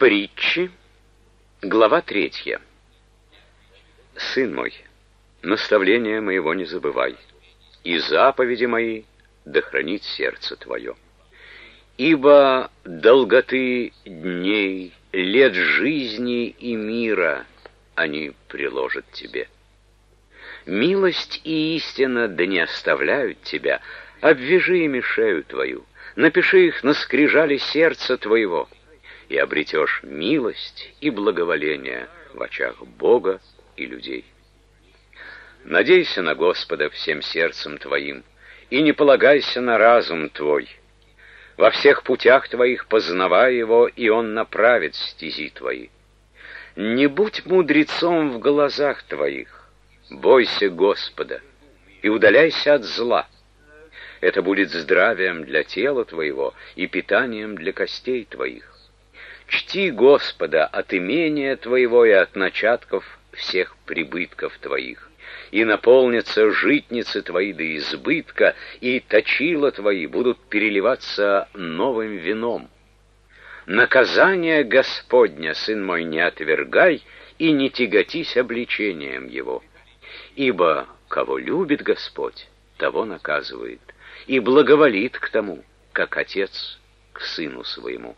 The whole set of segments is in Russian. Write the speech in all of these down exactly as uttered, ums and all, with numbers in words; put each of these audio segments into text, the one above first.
Притчи, глава третья. Сын мой, наставления моего не забывай, и заповеди мои да хранит сердце твое. Ибо долготы дней, лет жизни и мира они приложат тебе. Милость и истина да не оставляют тебя, обвяжи ими шею твою, напиши их на скрижали сердца твоего, и обретешь милость и благоволение в очах Бога и людей. Надейся на Господа всем сердцем твоим, и не полагайся на разум твой. Во всех путях твоих познавай его, и он направит стези твои. Не будь мудрецом в глазах твоих, бойся Господа и удаляйся от зла. Это будет здравием для тела твоего и питанием для костей твоих. Чти Господа от имения твоего и от начатков всех прибытков твоих, и наполнятся житницы твои до избытка, и точила твои будут переливаться новым вином. Наказание Господня, сын мой, не отвергай, и не тяготись обличением его. Ибо кого любит Господь, того наказывает, и благоволит к тому, как отец к сыну своему.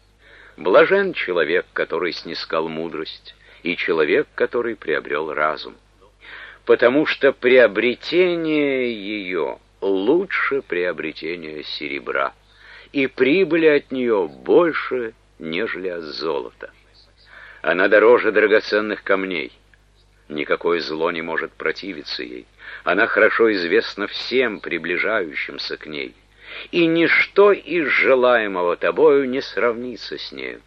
Блажен человек, который снискал мудрость, и человек, который приобрел разум, потому что приобретение ее лучше приобретения серебра, и прибыли от нее больше, нежели от золота. Она дороже драгоценных камней, никакое зло не может противиться ей, она хорошо известна всем приближающимся к ней, и ничто из желаемого тобою не сравнится с нею.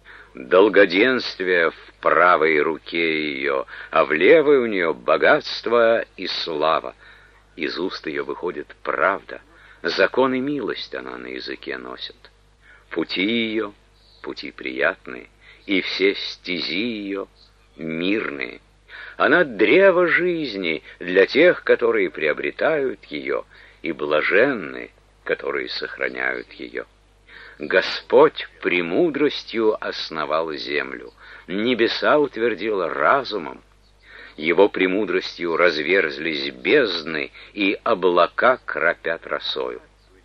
Долгоденствие в правой руке ее, а в левой у нее богатство и слава. Из уст ее выходит правда, закон и милость она на языке носит. Пути ее — пути приятные, и все стези ее — мирные. Она древо жизни для тех, которые приобретают ее, и блаженны, которые сохраняют ее. Господь премудростью основал землю, небеса утвердил разумом, его премудростью разверзлись бездны, и облака кропят росою.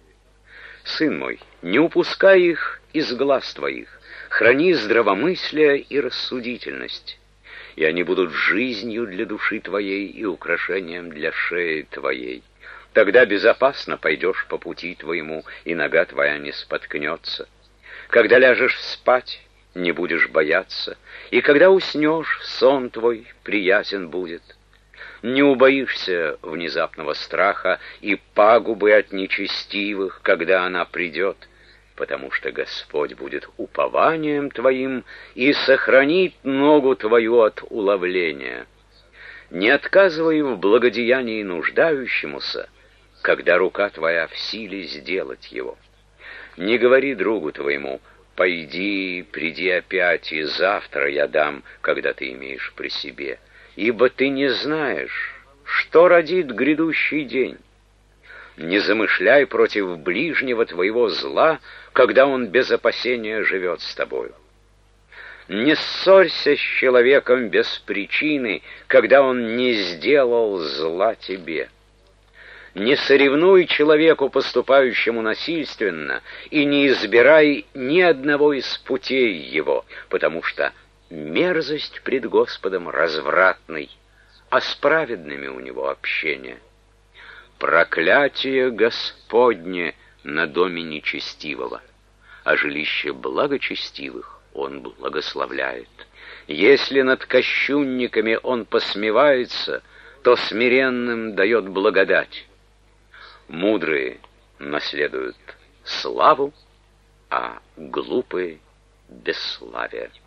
Сын мой, не упускай их из глаз твоих, храни здравомыслие и рассудительность, и они будут жизнью для души твоей и украшением для шеи твоей. Тогда безопасно пойдешь по пути твоему, и нога твоя не споткнется. Когда ляжешь спать, не будешь бояться, и когда уснешь, сон твой приятен будет. Не убоишься внезапного страха и пагубы от нечестивых, когда она придет, потому что Господь будет упованием твоим и сохранит ногу твою от уловления. Не отказывай в благодеянии нуждающемуся, когда рука твоя в силе сделать его. Не говори другу твоему: «Пойди, приди опять, и завтра я дам», когда ты имеешь при себе, ибо ты не знаешь, что родит грядущий день. Не замышляй против ближнего твоего зла, когда он без опасения живет с тобою. Не ссорься с человеком без причины, когда он не сделал зла тебе. Не соревнуй человеку, поступающему насильственно, и не избирай ни одного из путей его, потому что мерзость пред Господом развратный, а с праведными у него общение. Проклятие Господне на доме нечестивого, а жилище благочестивых он благословляет. Если над кощунниками он посмевается, то смиренным дает благодать. Мудрые наследуют славу, а глупые — бесславие.